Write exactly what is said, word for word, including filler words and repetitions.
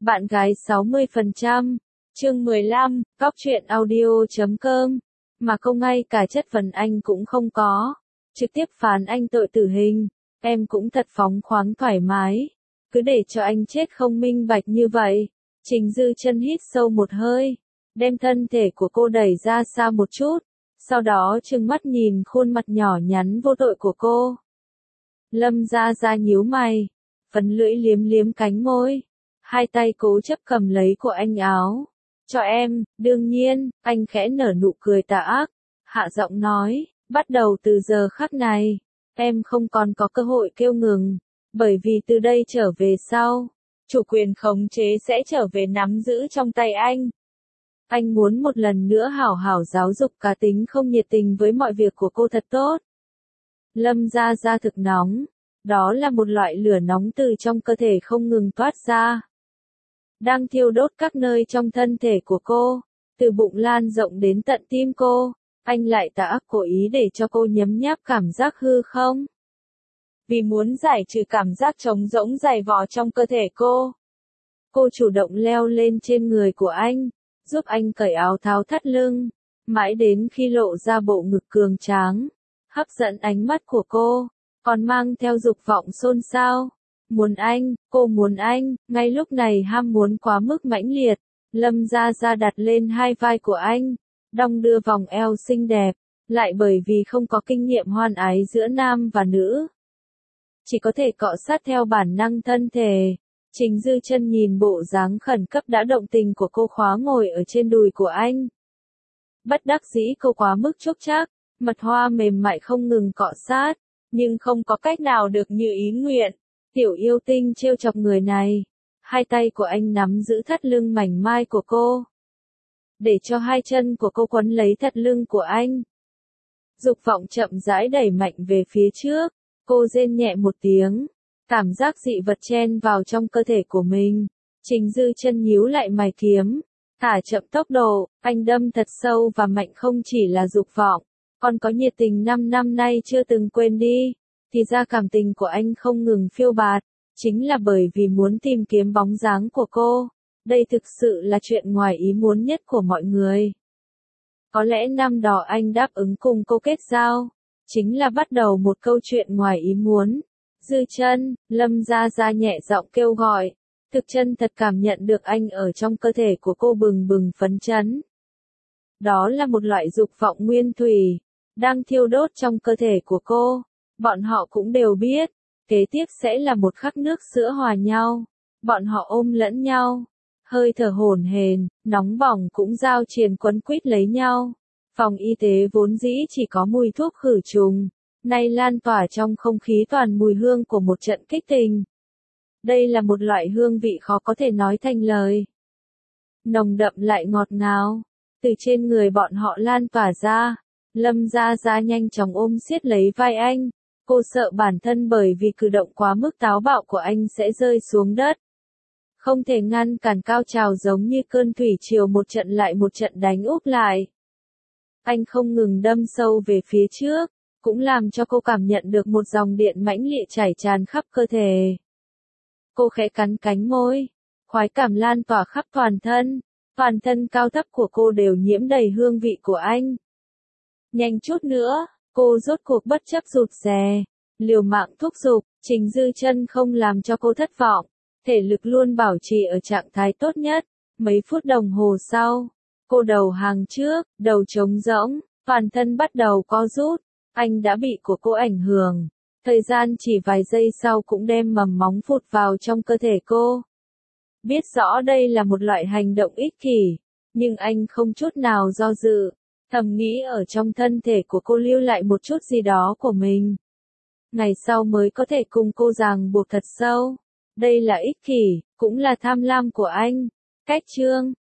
Bạn gái sáu mươi phần trăm. Chương mười lăm, Góc truyện audio chấm com. Mà không ngay cả chất vấn anh cũng không có. Trực tiếp phán anh tội tử hình. Em cũng thật phóng khoáng thoải mái. Cứ để cho anh chết không minh bạch như vậy. Trình Dư Chân hít sâu một hơi. Đem thân thể của cô đẩy ra xa một chút. Sau đó trừng mắt nhìn khuôn mặt nhỏ nhắn vô tội của cô. Lâm Gia Gia nhíu mày. Phấn lưỡi liếm liếm cánh môi. Hai tay cố chấp cầm lấy của anh áo. Cho em, đương nhiên, anh khẽ nở nụ cười tà ác. Hạ giọng nói, bắt đầu từ giờ khắc này, em không còn có cơ hội kêu ngừng. Bởi vì từ đây trở về sau, chủ quyền khống chế sẽ trở về nắm giữ trong tay anh. Anh muốn một lần nữa hảo hảo giáo dục cá tính không nhiệt tình với mọi việc của cô thật tốt. Lâm Gia Gia thực nóng. Đó là một loại lửa nóng từ trong cơ thể không ngừng toát ra. Đang thiêu đốt các nơi trong thân thể của cô. Từ bụng lan rộng đến tận tim cô. Anh lại tà ác cố ý để cho cô nhấm nháp cảm giác hư không. Vì muốn giải trừ cảm giác trống rỗng dày vò trong cơ thể cô. Cô chủ động leo lên trên người của anh. Giúp anh cởi áo tháo thắt lưng. Mãi đến khi lộ ra bộ ngực cường tráng. Hấp dẫn ánh mắt của cô. Còn mang theo dục vọng xôn xao. Muốn anh, cô muốn anh, ngay lúc này ham muốn quá mức mãnh liệt. Lâm Gia Gia đặt lên hai vai của anh. Đong đưa vòng eo xinh đẹp. Lại bởi vì không có kinh nghiệm hoan ái giữa nam và nữ. Chỉ có thể cọ sát theo bản năng thân thể. Trình Dư Chân nhìn bộ dáng khẩn cấp đã động tình của cô khóa ngồi ở trên đùi của anh. Bất đắc dĩ cô quá mức chúc chắc. Mật hoa mềm mại không ngừng cọ sát. Nhưng không có cách nào được như ý nguyện. Tiểu yêu tinh trêu chọc người này. Hai tay của anh nắm giữ thắt lưng mảnh mai của cô. Để cho hai chân của cô quấn lấy thắt lưng của anh. Dục vọng chậm rãi đẩy mạnh về phía trước. Cô rên nhẹ một tiếng. Cảm giác dị vật chen vào trong cơ thể của mình. Trình Dư Chân nhíu lại mày kiếm. Thả chậm tốc độ. Anh đâm thật sâu và mạnh không chỉ là dục vọng. Còn có nhiệt tình năm năm nay chưa từng quên đi. Thì ra cảm tình của anh không ngừng phiêu bạt. Chính là bởi vì muốn tìm kiếm bóng dáng của cô. Đây thực sự là chuyện ngoài ý muốn nhất của mọi người. Có lẽ năm đó anh đáp ứng cùng cô kết giao. Chính là bắt đầu một câu chuyện ngoài ý muốn. Dư Chân, Lâm Gia Gia nhẹ giọng kêu gọi. Thực chân thật cảm nhận được anh ở trong cơ thể của cô bừng bừng phấn chấn. Đó là một loại dục vọng nguyên thủy. Đang thiêu đốt trong cơ thể của cô. Bọn họ cũng đều biết. Kế tiếp sẽ là một khắc nước sữa hòa nhau. Bọn họ ôm lẫn nhau. Hơi thở hổn hển, nóng bỏng cũng giao triền quấn quýt lấy nhau. Phòng y tế vốn dĩ chỉ có mùi thuốc khử trùng. Nay lan tỏa trong không khí toàn mùi hương của một trận kích tình. Đây là một loại hương vị khó có thể nói thành lời. Nồng đậm lại ngọt ngào. Từ trên người bọn họ lan tỏa ra. Lâm Gia Gia nhanh chóng ôm siết lấy vai anh. Cô sợ bản thân bởi vì cử động quá mức táo bạo của anh sẽ rơi xuống đất. Không thể ngăn cản cao trào giống như cơn thủy triều một trận lại một trận đánh úp lại. Anh không ngừng đâm sâu về phía trước, cũng làm cho cô cảm nhận được một dòng điện mãnh liệt chảy tràn khắp cơ thể. Cô khẽ cắn cánh môi, khoái cảm lan tỏa khắp toàn thân, toàn thân cao thấp của cô đều nhiễm đầy hương vị của anh. Nhanh chút nữa, cô rốt cuộc bất chấp rụt rè, liều mạng thúc giục. Trình Dư Chân không làm cho cô thất vọng, thể lực luôn bảo trì ở trạng thái tốt nhất. Mấy phút đồng hồ sau, cô đầu hàng trước, đầu trống rỗng, toàn thân bắt đầu co rút. Anh đã bị của cô ảnh hưởng. Thời gian chỉ vài giây sau cũng đem mầm móng phụt vào trong cơ thể cô. Biết rõ đây là một loại hành động ích kỷ, nhưng anh không chút nào do dự. Thầm nghĩ ở trong thân thể của cô lưu lại một chút gì đó của mình. Ngày sau mới có thể cùng cô ràng buộc thật sâu. Đây là ích kỷ, cũng là tham lam của anh. Cách chương